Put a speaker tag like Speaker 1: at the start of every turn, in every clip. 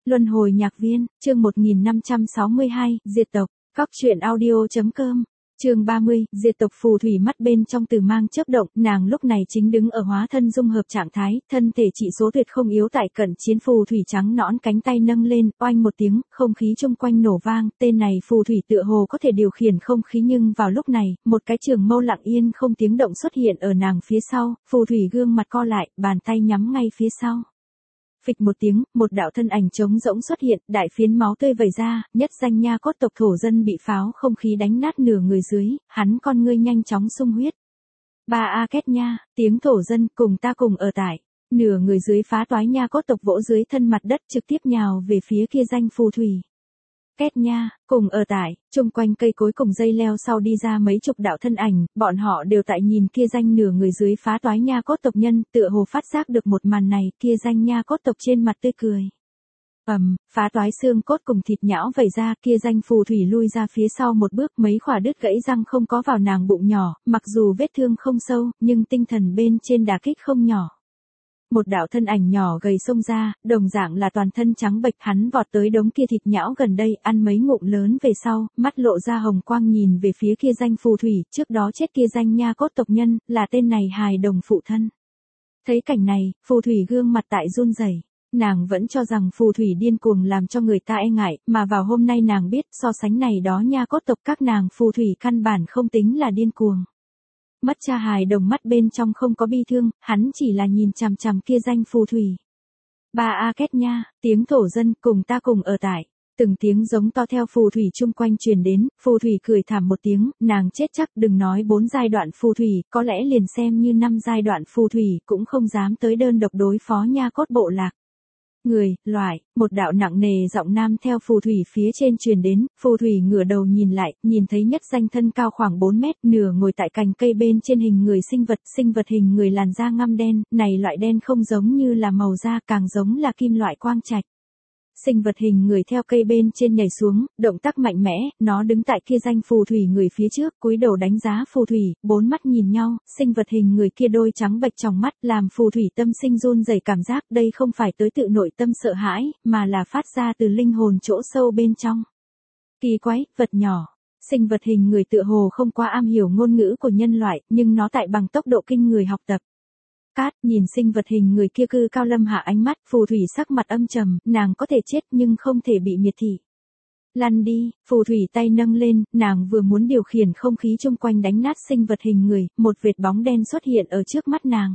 Speaker 1: Luân hồi nhạc viên, chương 1562, diệt tộc, Cóc truyện audio.com, chương 30, diệt tộc. Phù thủy mắt bên trong từ mang chớp động, nàng lúc này chính đứng ở hóa thân dung hợp trạng thái, thân thể trị số tuyệt không yếu tại cận chiến. Phù thủy trắng nõn cánh tay nâng lên, oanh một tiếng, không khí chung quanh nổ vang, tên này phù thủy tựa hồ có thể điều khiển không khí, nhưng vào lúc này, một cái trường mâu lặng yên không tiếng động xuất hiện ở nàng phía sau, phù thủy gương mặt co lại, bàn tay nhắm ngay phía sau. Phịch một tiếng, một đạo thân ảnh trống rỗng xuất hiện, đại phiến máu tươi vẩy ra, nhất danh nha cốt tộc thổ dân bị pháo không khí đánh nát nửa người dưới, hắn con ngươi nhanh chóng sung huyết. Ba a két nha, tiếng thổ dân, cùng ta cùng ở tại. Nửa người dưới phá toái nha cốt tộc vỗ dưới thân mặt đất, trực tiếp nhào về phía kia danh phù thủy. Két nha, cùng ở tại, chung quanh cây cối cùng dây leo sau đi ra mấy chục đạo thân ảnh, bọn họ đều tại nhìn kia danh nửa người dưới phá toái nha cốt tộc nhân, tựa hồ phát giác được một màn này, kia danh nha cốt tộc trên mặt tươi cười. Phá toái xương cốt cùng thịt nhão vẩy ra, kia danh phù thủy lui ra phía sau một bước, mấy khỏa đứt gãy răng không có vào nàng bụng nhỏ, mặc dù vết thương không sâu, nhưng tinh thần bên trên đả kích không nhỏ. Một đạo thân ảnh nhỏ gầy xông ra, đồng dạng là toàn thân trắng bệch, hắn vọt tới đống kia thịt nhão gần đây, ăn mấy ngụm lớn về sau, mắt lộ ra hồng quang nhìn về phía kia danh phù thủy, trước đó chết kia danh nha cốt tộc nhân, là tên này hài đồng phụ thân. Thấy cảnh này, phù thủy gương mặt tại run rẩy. Nàng vẫn cho rằng phù thủy điên cuồng làm cho người ta e ngại, mà vào hôm nay nàng biết, so sánh này đó nha cốt tộc các nàng phù thủy căn bản không tính là điên cuồng. Mất cha hài đồng mắt bên trong không có bi thương, hắn chỉ là nhìn chằm chằm kia danh phù thủy. Ba a két nha, tiếng thổ dân, cùng ta cùng ở tại. Từng tiếng giống to theo phù thủy chung quanh truyền đến, phù thủy cười thảm một tiếng, nàng chết chắc, đừng nói 4 giai đoạn phù thủy, có lẽ liền xem như 5 giai đoạn phù thủy cũng không dám tới đơn độc đối phó nha cốt bộ lạc. Người, loại, một đạo nặng nề giọng nam theo phù thủy phía trên truyền đến, phù thủy ngửa đầu nhìn lại, nhìn thấy nhất danh thân cao khoảng 4 mét, nửa ngồi tại cành cây bên trên hình người sinh vật hình người làn da ngăm đen, này loại đen không giống như là màu da, càng giống là kim loại quang trạch. Sinh vật hình người theo cây bên trên nhảy xuống, động tác mạnh mẽ, nó đứng tại kia danh phù thủy người phía trước, cúi đầu đánh giá phù thủy, bốn mắt nhìn nhau, sinh vật hình người kia đôi trắng bệch trong mắt, làm phù thủy tâm sinh run rẩy cảm giác, đây không phải tới tự nội tâm sợ hãi, mà là phát ra từ linh hồn chỗ sâu bên trong. Kỳ quái, vật nhỏ. Sinh vật hình người tựa hồ không quá am hiểu ngôn ngữ của nhân loại, nhưng nó tại bằng tốc độ kinh người học tập. Nhìn sinh vật hình người kia cư cao lâm hạ ánh mắt, phù thủy sắc mặt âm trầm, nàng có thể chết nhưng không thể bị miệt thị. Lăn đi, phù thủy tay nâng lên, nàng vừa muốn điều khiển không khí chung quanh đánh nát sinh vật hình người, một vệt bóng đen xuất hiện ở trước mắt nàng.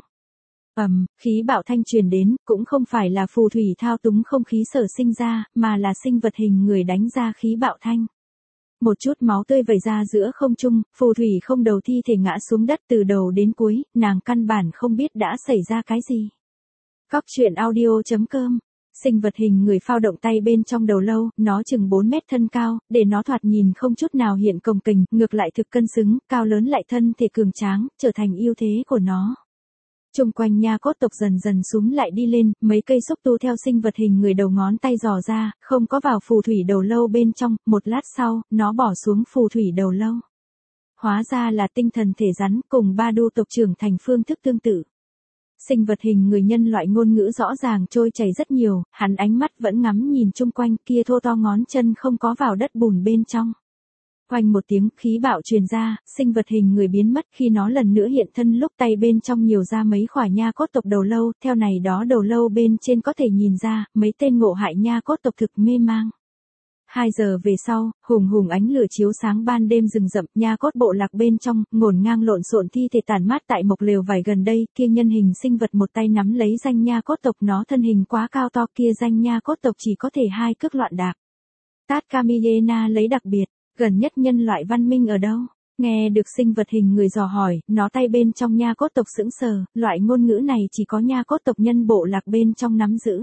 Speaker 1: Khí bạo thanh truyền đến, cũng không phải là phù thủy thao túng không khí sở sinh ra, mà là sinh vật hình người đánh ra khí bạo thanh. Một chút máu tươi vẩy ra giữa không trung, phù thủy không đầu thi thể ngã xuống đất từ đầu đến cuối, nàng căn bản không biết đã xảy ra cái gì. Cóc truyện audio.com, sinh vật hình người phao động tay bên trong đầu lâu, nó chừng 4 mét thân cao, để nó thoạt nhìn không chút nào hiện cồng kềnh, ngược lại thực cân xứng, cao lớn lại thân thể cường tráng, trở thành ưu thế của nó. Chung quanh nha cốt tộc dần dần súm lại đi lên, mấy cây xúc tu theo sinh vật hình người đầu ngón tay dò ra, không có vào phù thủy đầu lâu bên trong, một lát sau, nó bỏ xuống phù thủy đầu lâu. Hóa ra là tinh thần thể rắn cùng ba đu tộc trưởng thành phương thức tương tự. Sinh vật hình người nhân loại ngôn ngữ rõ ràng trôi chảy rất nhiều, hắn ánh mắt vẫn ngắm nhìn chung quanh, kia thô to ngón chân không có vào đất bùn bên trong. Oanh một tiếng, khí bạo truyền ra, sinh vật hình người biến mất, khi nó lần nữa hiện thân lúc tay bên trong nhiều ra mấy khỏa nha cốt tộc đầu lâu, theo này đó đầu lâu bên trên có thể nhìn ra, mấy tên ngộ hại nha cốt tộc thực mê mang. 2 giờ về sau, hùng ánh lửa chiếu sáng ban đêm rừng rậm, nha cốt bộ lạc bên trong, ngổn ngang lộn xộn thi thể tàn mát tại mộc lều vải gần đây, kia nhân hình sinh vật một tay nắm lấy danh nha cốt tộc, nó thân hình quá cao to, kia danh nha cốt tộc chỉ có thể 2 cước loạn đạp. Tát Kamiyena lấy đặc biệt. Gần nhất nhân loại văn minh ở đâu? Nghe được sinh vật hình người dò hỏi, nó tay bên trong nha cốt tộc sững sờ, loại ngôn ngữ này chỉ có nha cốt tộc nhân bộ lạc bên trong nắm giữ.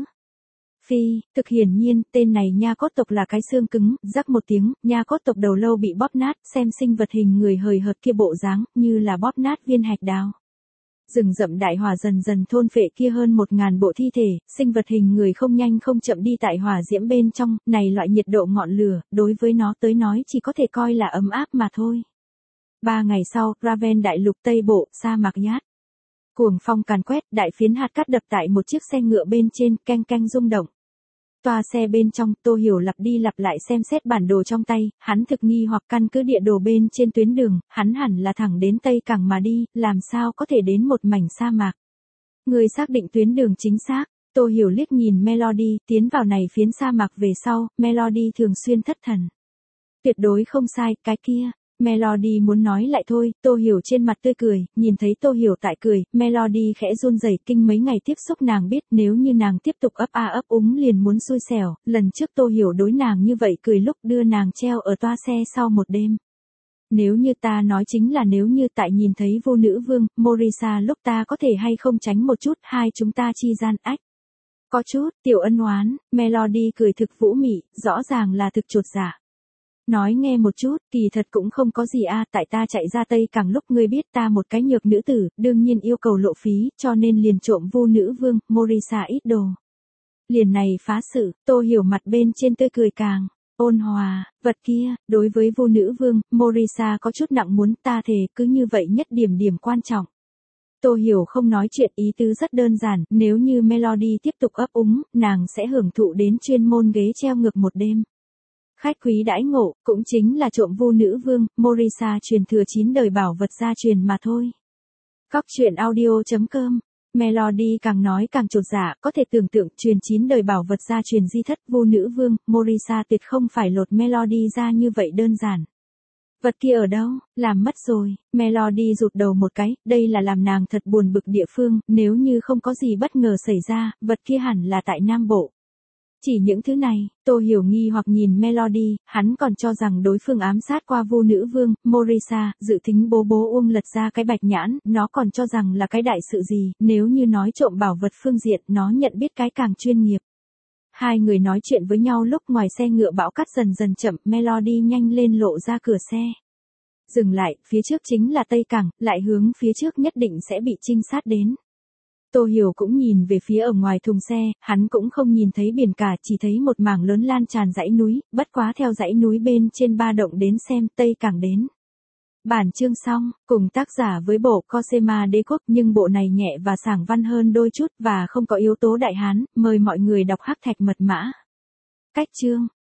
Speaker 1: Thực hiển nhiên, tên này nha cốt tộc là cái xương cứng, rắc một tiếng, nha cốt tộc đầu lâu bị bóp nát, xem sinh vật hình người hời hợt kia bộ dáng, như là bóp nát viên hạch đào. Rừng rậm đại hỏa dần dần thôn phệ kia hơn 1000 bộ thi thể, sinh vật hình người không nhanh không chậm đi tại hỏa diễm bên trong, này loại nhiệt độ ngọn lửa, đối với nó tới nói chỉ có thể coi là ấm áp mà thôi. 3 ngày sau, Raven đại lục Tây Bộ, sa mạc Yát. Cuồng phong càn quét, đại phiến hạt cát đập tại một chiếc xe ngựa bên trên, keng keng rung động. Toa xe bên trong, Tô Hiểu lặp đi lặp lại xem xét bản đồ trong tay, hắn thực nghi hoặc căn cứ địa đồ bên trên tuyến đường, hắn hẳn là thẳng đến Tây Cảng mà đi, làm sao có thể đến một mảnh sa mạc. Người xác định tuyến đường chính xác. Tô Hiểu liếc nhìn Melody, tiến vào này phiến sa mạc về sau, Melody thường xuyên thất thần. Tuyệt đối không sai, cái kia. Melody muốn nói lại thôi, Tô Hiểu trên mặt tươi cười, nhìn thấy Tô Hiểu tại cười, Melody khẽ run rẩy, kinh mấy ngày tiếp xúc nàng biết nếu như nàng tiếp tục ấp a ấp úng liền muốn xui xẻo, lần trước Tô Hiểu đối nàng như vậy cười lúc đưa nàng treo ở toa xe sau một đêm. Nếu như ta nói chính là nếu như tại nhìn thấy vô nữ vương, Morisa lúc ta có thể hay không tránh một chút, hai chúng ta chi gian ách. Có chút, tiểu ân oán, Melody cười thực vũ mị, rõ ràng là thực chột dạ. Nói nghe một chút, kỳ thật cũng không có gì tại ta chạy ra Tây Cảng lúc ngươi biết ta một cái nhược nữ tử, đương nhiên yêu cầu lộ phí, cho nên liền trộm vô nữ vương, Morisa ít đồ. Liền này phá sự, Tô Hiểu mặt bên trên tươi cười càng ôn hòa, vật kia, đối với vô nữ vương, Morisa có chút nặng muốn ta thề cứ như vậy nhất điểm quan trọng. Tô Hiểu không nói chuyện ý tứ rất đơn giản, nếu như Melody tiếp tục ấp úng, nàng sẽ hưởng thụ đến chuyên môn ghế treo ngược một đêm. Khách quý đãi ngộ, cũng chính là trộm vu nữ vương, Morisa truyền thừa 9 đời bảo vật gia truyền mà thôi. Cóc truyện audio.com. Melody càng nói càng chột dạ, có thể tưởng tượng truyền 9 đời bảo vật gia truyền di thất vu nữ vương, Morisa tuyệt không phải lột Melody ra như vậy đơn giản. Vật kia ở đâu, làm mất rồi, Melody rụt đầu một cái, đây là làm nàng thật buồn bực địa phương, nếu như không có gì bất ngờ xảy ra, vật kia hẳn là tại Nam Bộ. Chỉ những thứ này, Tô Hiểu nghi hoặc nhìn Melody, hắn còn cho rằng đối phương ám sát qua vô nữ vương, Morisa, dự tính bố Uông lật ra cái bạch nhãn, nó còn cho rằng là cái đại sự gì, nếu như nói trộm bảo vật phương diện, nó nhận biết cái càng chuyên nghiệp. Hai người nói chuyện với nhau lúc ngoài xe ngựa bão cát dần dần chậm, Melody nhanh lên lộ ra cửa xe. Dừng lại, phía trước chính là Tây Cảng, lại hướng phía trước nhất định sẽ bị trinh sát đến. Tô Hiểu cũng nhìn về phía ở ngoài thùng xe, hắn cũng không nhìn thấy biển cả, chỉ thấy một mảng lớn lan tràn dãy núi, bất quá theo dãy núi bên trên ba động đến xem Tây Cảng đến. Bản chương xong, cùng tác giả với bộ Cosema Đế Quốc nhưng bộ này nhẹ và sảng văn hơn đôi chút và không có yếu tố đại hán, mời mọi người đọc hắc thạch mật mã. Cách chương.